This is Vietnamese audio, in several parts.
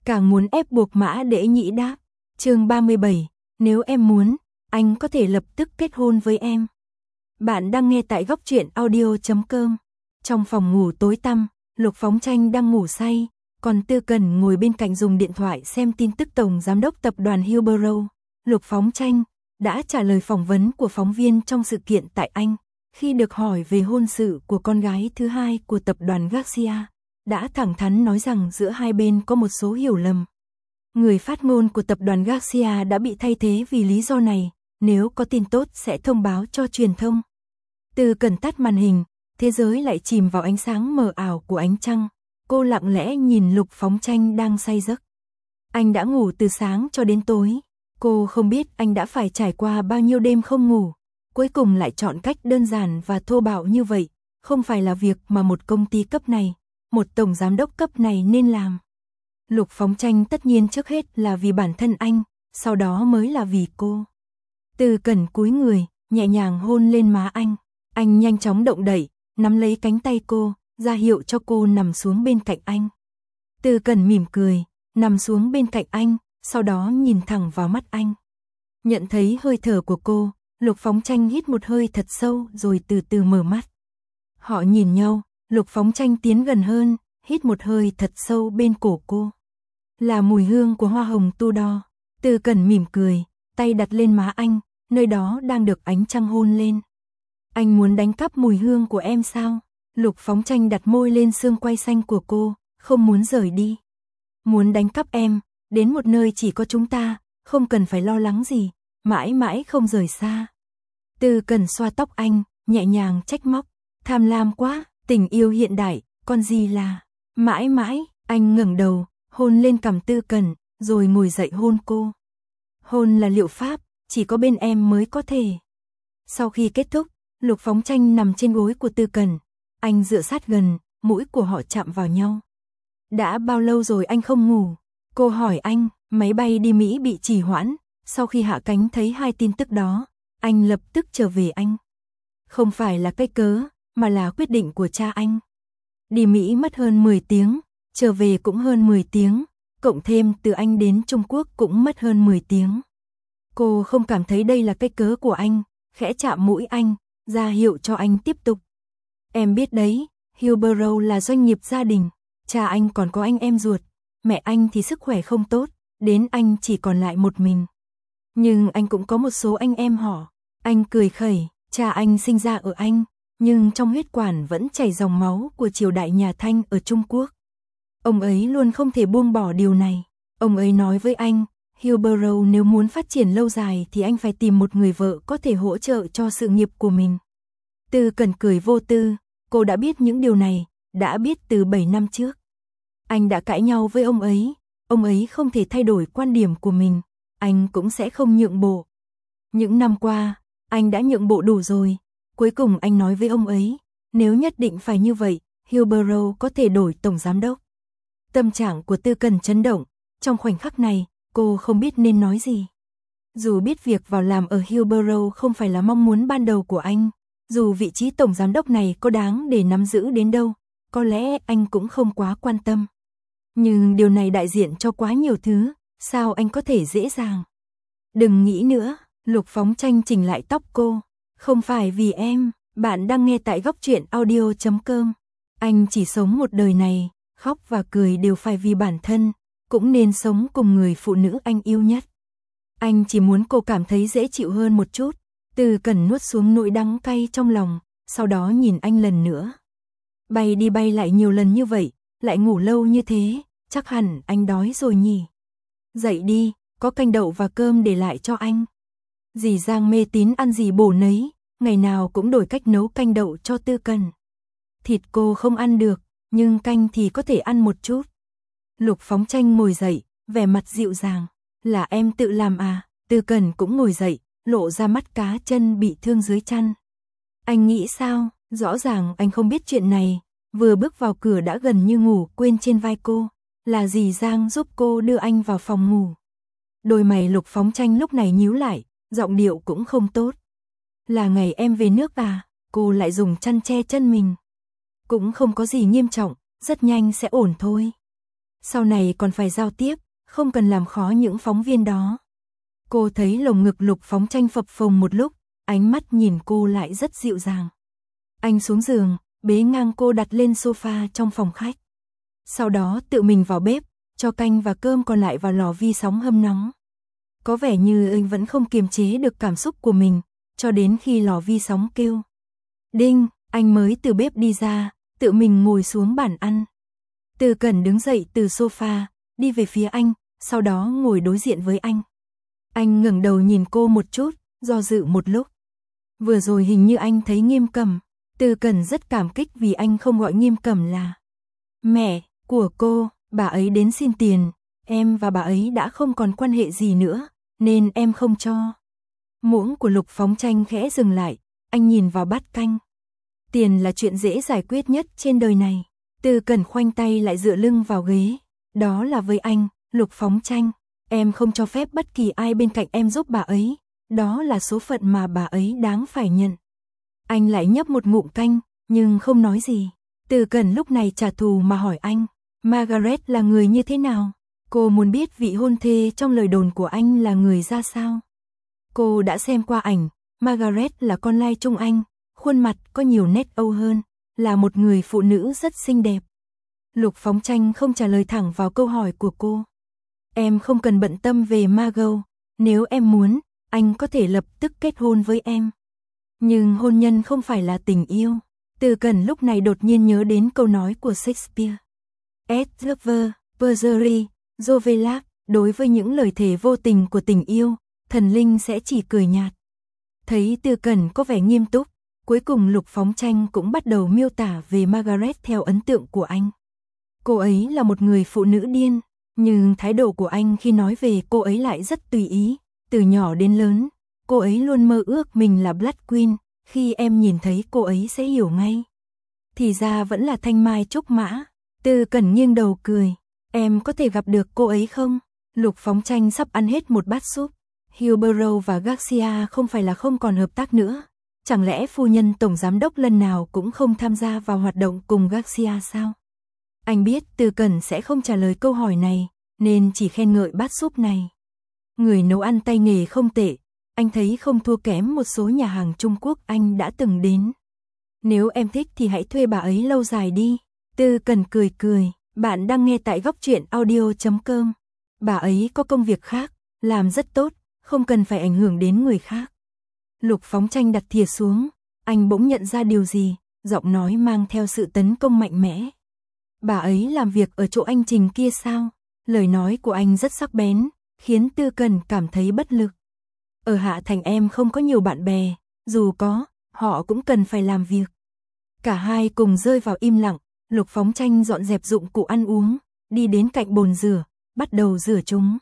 càng muốn ép buộc Mã Đễ Nhĩ đáp. Chương 37, nếu em muốn, anh có thể lập tức kết hôn với em. Bạn đang nghe tại góc truyện audio.com. Trong phòng ngủ tối tăm, Lục Phóng Tranh đang ngủ say, còn Tư Cần ngồi bên cạnh dùng điện thoại xem tin tức Tổng Giám đốc Tập đoàn Hillborough. Lục Phóng Tranh đã trả lời phỏng vấn của phóng viên trong sự kiện tại Anh. Khi được hỏi về hôn sự của con gái thứ hai của tập đoàn Garcia, đã thẳng thắn nói rằng giữa hai bên có một số hiểu lầm. Người phát ngôn của tập đoàn Garcia đã bị thay thế vì lý do này, nếu có tin tốt sẽ thông báo cho truyền thông. Từ Cần tắt màn hình, thế giới lại chìm vào ánh sáng mờ ảo của ánh trăng. Cô lặng lẽ nhìn Lục Phóng Tranh đang say giấc. Anh đã ngủ từ sáng cho đến tối. Cô không biết anh đã phải trải qua bao nhiêu đêm không ngủ. Cuối cùng lại chọn cách đơn giản và thô bạo như vậy, không phải là việc mà một công ty cấp này, một tổng giám đốc cấp này nên làm. Lục Phóng Tranh tất nhiên trước hết là vì bản thân anh, sau đó mới là vì cô. Từ Cần cúi người, nhẹ nhàng hôn lên má anh. Anh nhanh chóng động đậy, nắm lấy cánh tay cô, ra hiệu cho cô nằm xuống bên cạnh anh. Từ Cần mỉm cười, nằm xuống bên cạnh anh, sau đó nhìn thẳng vào mắt anh. Nhận thấy hơi thở của cô, Lục Phóng Tranh hít một hơi thật sâu rồi từ từ mở mắt. Họ nhìn nhau, Lục Phóng Tranh tiến gần hơn, hít một hơi thật sâu bên cổ cô. Là mùi hương của hoa hồng tu đo. Từ Cần mỉm cười, tay đặt lên má anh, nơi đó đang được ánh trăng hôn lên. Anh muốn đánh cắp mùi hương của em sao? Lục Phóng Tranh đặt môi lên xương quai xanh của cô, không muốn rời đi. Muốn đánh cắp em, đến một nơi chỉ có chúng ta, không cần phải lo lắng gì, mãi mãi không rời xa. Từ Cần xoa tóc anh, nhẹ nhàng trách móc, tham lam quá, tình yêu hiện đại, con gì là mãi mãi. Anh ngẩng đầu, hôn lên cằm Tư Cần, rồi ngồi dậy hôn cô. Hôn là liệu pháp, chỉ có bên em mới có thể. Sau khi kết thúc, Lục Phóng Tranh nằm trên gối của Tư Cần. Anh dựa sát gần, mũi của họ chạm vào nhau. Đã bao lâu rồi anh không ngủ? Cô hỏi anh. Máy bay đi Mỹ bị trì hoãn. Sau khi hạ cánh thấy hai tin tức đó, anh lập tức trở về Anh. Không phải là cái cớ, mà là quyết định của cha anh. Đi Mỹ mất hơn 10 tiếng, trở về cũng hơn 10 tiếng, cộng thêm từ Anh đến Trung Quốc cũng mất hơn 10 tiếng. Cô không cảm thấy đây là cái cớ của anh, khẽ chạm mũi anh, ra hiệu cho anh tiếp tục. Em biết đấy, Hillborough là doanh nghiệp gia đình, cha anh còn có anh em ruột, mẹ anh thì sức khỏe không tốt, đến anh chỉ còn lại một mình. Nhưng anh cũng có một số anh em họ. Anh cười khẩy, cha anh sinh ra ở Anh, nhưng trong huyết quản vẫn chảy dòng máu của triều đại nhà Thanh ở Trung Quốc. Ông ấy luôn không thể buông bỏ điều này. Ông ấy nói với anh, Hillborough nếu muốn phát triển lâu dài thì anh phải tìm một người vợ có thể hỗ trợ cho sự nghiệp của mình. Tư Cần cười vô tư, cô đã biết những điều này, đã biết từ 7 năm trước. Anh đã cãi nhau với ông ấy không thể thay đổi quan điểm của mình, anh cũng sẽ không nhượng bộ. Những năm qua, anh đã nhượng bộ đủ rồi, cuối cùng anh nói với ông ấy, nếu nhất định phải như vậy, Hillborough có thể đổi tổng giám đốc. Tâm trạng của Tư Cần chấn động, trong khoảnh khắc này, cô không biết nên nói gì. Dù biết việc vào làm ở Hillborough không phải là mong muốn ban đầu của anh, dù vị trí tổng giám đốc này có đáng để nắm giữ đến đâu, có lẽ anh cũng không quá quan tâm. Nhưng điều này đại diện cho quá nhiều thứ, sao anh có thể dễ dàng? Đừng nghĩ nữa, Lục Phóng Tranh chỉnh lại tóc cô. Không phải vì em, bạn đang nghe tại góc truyện audio.com. Anh chỉ sống một đời này, khóc và cười đều phải vì bản thân, cũng nên sống cùng người phụ nữ anh yêu nhất. Anh chỉ muốn cô cảm thấy dễ chịu hơn một chút. Từ Cần nuốt xuống nỗi đắng cay trong lòng, sau đó nhìn anh lần nữa. Bay đi bay lại nhiều lần như vậy, lại ngủ lâu như thế, chắc hẳn anh đói rồi nhỉ. Dậy đi, có canh đậu và cơm để lại cho anh. Dì Giang mê tín ăn gì bổ nấy, ngày nào cũng đổi cách nấu canh đậu cho Tư Cần. Thịt cô không ăn được, nhưng canh thì có thể ăn một chút. Lục Phóng Tranh ngồi dậy, vẻ mặt dịu dàng. Là em tự làm à? Tư Cần cũng ngồi dậy, lộ ra mắt cá chân bị thương dưới chăn. Anh nghĩ sao? Rõ ràng anh không biết chuyện này. Vừa bước vào cửa đã gần như ngủ quên trên vai cô. Là dì Giang giúp cô đưa anh vào phòng ngủ. Đôi mày Lục Phóng Tranh lúc này nhíu lại, giọng điệu cũng không tốt. Là ngày em về nước à? Cô lại dùng chăn che chân mình. Cũng không có gì nghiêm trọng, rất nhanh sẽ ổn thôi. Sau này còn phải giao tiếp, không cần làm khó những phóng viên đó. Cô thấy lồng ngực Lục Phóng Tranh phập phồng một lúc, ánh mắt nhìn cô lại rất dịu dàng. Anh xuống giường, bế ngang cô đặt lên sofa trong phòng khách. Sau đó tự mình vào bếp, cho canh và cơm còn lại vào lò vi sóng hâm nóng. Có vẻ như anh vẫn không kiềm chế được cảm xúc của mình, cho đến khi lò vi sóng kêu. Đinh, anh mới từ bếp đi ra, tự mình ngồi xuống bàn ăn. Từ Cẩn đứng dậy từ sofa, đi về phía anh, sau đó ngồi đối diện với anh. Anh ngẩng đầu nhìn cô một chút, do dự một lúc. Vừa rồi hình như anh thấy Nghiêm Cẩm. Từ Cẩn rất cảm kích vì anh không gọi Nghiêm Cẩm là mẹ của cô, bà ấy đến xin tiền, em và bà ấy đã không còn quan hệ gì nữa, nên em không cho. Muỗng của Lục Phóng Tranh khẽ dừng lại, anh nhìn vào bát canh. Tiền là chuyện dễ giải quyết nhất trên đời này. Từ Cẩn khoanh tay lại dựa lưng vào ghế. Đó là với anh, Lục Phóng Tranh, em không cho phép bất kỳ ai bên cạnh em giúp bà ấy. Đó là số phận mà bà ấy đáng phải nhận. Anh lại nhấp một ngụm canh, nhưng không nói gì. Từ Cẩn lúc này trả thù mà hỏi anh, Margaret là người như thế nào? Cô muốn biết vị hôn thê trong lời đồn của anh là người ra sao? Cô đã xem qua ảnh, Margaret là con lai Trung Anh, khuôn mặt có nhiều nét Âu hơn, là một người phụ nữ rất xinh đẹp. Lục Phóng Tranh không trả lời thẳng vào câu hỏi của cô. Em không cần bận tâm về Margot, nếu em muốn, anh có thể lập tức kết hôn với em. Nhưng hôn nhân không phải là tình yêu. Từ Cẩn lúc này đột nhiên nhớ đến câu nói của Shakespeare. Et lover, perjury, Jovelac, đối với những lời thề vô tình của tình yêu, thần linh sẽ chỉ cười nhạt. Thấy Từ Cẩn có vẻ nghiêm túc, cuối cùng Lục Phóng Tranh cũng bắt đầu miêu tả về Margaret theo ấn tượng của anh. Cô ấy là một người phụ nữ điên, nhưng thái độ của anh khi nói về cô ấy lại rất tùy ý. Từ nhỏ đến lớn, cô ấy luôn mơ ước mình là Blood Queen, khi em nhìn thấy cô ấy sẽ hiểu ngay. Thì ra vẫn là thanh mai trúc mã. Từ Cẩn nghiêng đầu cười, em có thể gặp được cô ấy không? Lục Phóng Tranh sắp ăn hết một bát súp. Hillborough và Garcia không phải là không còn hợp tác nữa. Chẳng lẽ phu nhân tổng giám đốc lần nào cũng không tham gia vào hoạt động cùng Garcia sao? Anh biết Từ Cẩn sẽ không trả lời câu hỏi này, nên chỉ khen ngợi bát súp này. Người nấu ăn tay nghề không tệ, anh thấy không thua kém một số nhà hàng Trung Quốc anh đã từng đến. Nếu em thích thì hãy thuê bà ấy lâu dài đi. Từ Cẩn cười cười, bạn đang nghe tại Góc Truyện Audio.com. Bà ấy có công việc khác, làm rất tốt, không cần phải ảnh hưởng đến người khác. Lục Phóng Tranh đặt thìa xuống, anh bỗng nhận ra điều gì, giọng nói mang theo sự tấn công mạnh mẽ. Bà ấy làm việc ở chỗ anh Trình kia sao? Lời nói của anh rất sắc bén, khiến Từ Cẩn cảm thấy bất lực. Ở Hạ Thành em không có nhiều bạn bè, dù có, họ cũng cần phải làm việc. Cả hai cùng rơi vào im lặng, Lục Phóng Tranh dọn dẹp dụng cụ ăn uống, đi đến cạnh bồn rửa, bắt đầu rửa chúng.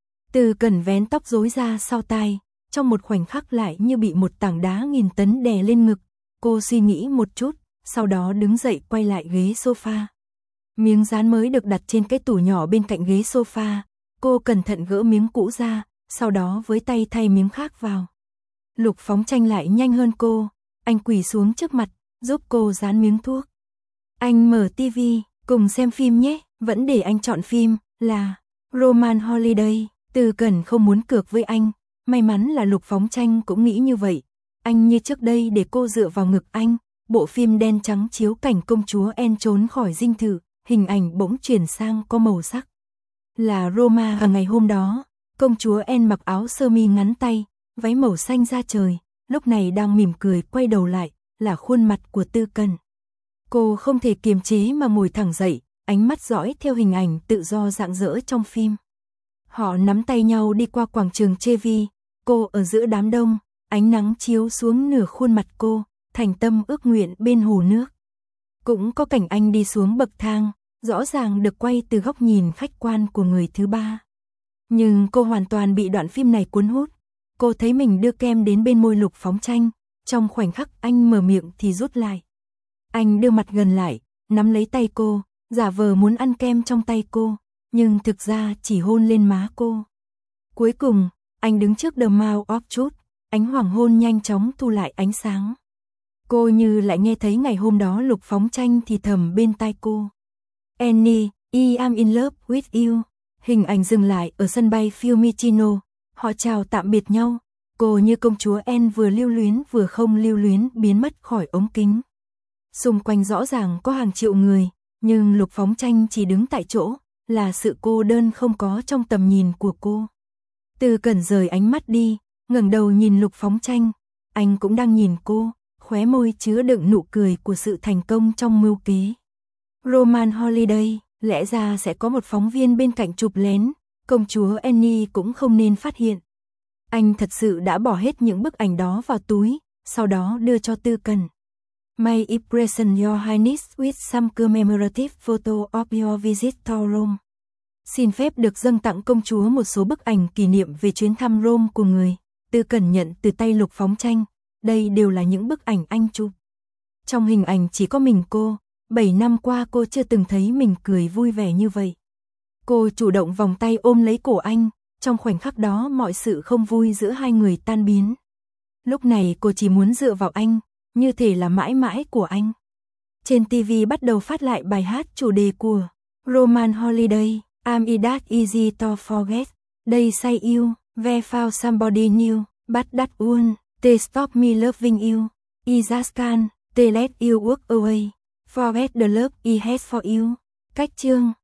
Từ Cẩn vén tóc rối ra sau tai, trong một khoảnh khắc lại như bị một tảng đá nghìn tấn đè lên ngực. Cô suy nghĩ một chút, sau đó đứng dậy quay lại ghế sofa. Miếng dán mới được đặt trên cái tủ nhỏ bên cạnh ghế sofa, cô cẩn thận gỡ miếng cũ ra, sau đó với tay thay miếng khác vào. Lục Phóng Tranh lại nhanh hơn cô, anh quỳ xuống trước mặt, giúp cô dán miếng thuốc. Anh mở tivi, cùng xem phim nhé, vẫn để anh chọn phim, là Roman Holiday. Từ Cẩn không muốn cược với anh, may mắn là Lục Phóng Tranh cũng nghĩ như vậy. Anh như trước đây để cô dựa vào ngực anh, bộ phim đen trắng chiếu cảnh công chúa Anne trốn khỏi dinh thự, hình ảnh bỗng chuyển sang có màu sắc. Là Roma ở ngày hôm đó, công chúa Anne mặc áo sơ mi ngắn tay, váy màu xanh da trời, lúc này đang mỉm cười quay đầu lại, là khuôn mặt của Từ Cẩn. Cô không thể kiềm chế mà ngồi thẳng dậy, ánh mắt dõi theo hình ảnh tự do rạng rỡ trong phim. Họ nắm tay nhau đi qua quảng trường Chevy, cô ở giữa đám đông, ánh nắng chiếu xuống nửa khuôn mặt cô, thành tâm ước nguyện bên hồ nước. Cũng có cảnh anh đi xuống bậc thang, rõ ràng được quay từ góc nhìn khách quan của người thứ ba. Nhưng cô hoàn toàn bị đoạn phim này cuốn hút. Cô thấy mình đưa kem đến bên môi Lục Phóng Tranh, trong khoảnh khắc anh mở miệng thì rút lại. Anh đưa mặt gần lại, nắm lấy tay cô, giả vờ muốn ăn kem trong tay cô, nhưng thực ra chỉ hôn lên má cô. Cuối cùng, anh đứng trước The Mouth of Truth, ánh hoàng hôn nhanh chóng thu lại ánh sáng. Cô như lại nghe thấy ngày hôm đó Lục Phóng Tranh thì thầm bên tai cô. Annie, I am in love with you. Hình ảnh dừng lại ở sân bay Fiumicino. Họ chào tạm biệt nhau. Cô như công chúa Anne vừa lưu luyến vừa không lưu luyến biến mất khỏi ống kính. Xung quanh rõ ràng có hàng triệu người, nhưng Lục Phóng Tranh chỉ đứng tại chỗ, là sự cô đơn không có trong tầm nhìn của cô. Tư Cẩn rời ánh mắt đi, ngẩng đầu nhìn Lục Phóng Tranh, anh cũng đang nhìn cô, khóe môi chứa đựng nụ cười của sự thành công trong mưu kế. Roman Holiday, lẽ ra sẽ có một phóng viên bên cạnh chụp lén, công chúa Annie cũng không nên phát hiện. Anh thật sự đã bỏ hết những bức ảnh đó vào túi, sau đó đưa cho Tư Cẩn. May I present your highness with some commemorative photo of your visit to Rome. Xin phép được dâng tặng công chúa một số bức ảnh kỷ niệm về chuyến thăm Rome của người. Tư Cẩn nhận từ tay Lục Phóng Tranh, đây đều là những bức ảnh anh chụp. Trong hình ảnh chỉ có mình cô, 7 năm qua cô chưa từng thấy mình cười vui vẻ như vậy. Cô chủ động vòng tay ôm lấy cổ anh, trong khoảnh khắc đó mọi sự không vui giữa hai người tan biến. Lúc này cô chỉ muốn dựa vào anh, như thể là mãi mãi của anh. Trên TV bắt đầu phát lại bài hát chủ đề của Roman Holiday, I'm it that easy to forget, They say you, we found somebody new, but that one, they stop me loving you, I just can't, they let you walk away, forget the love I had for you. Cách chương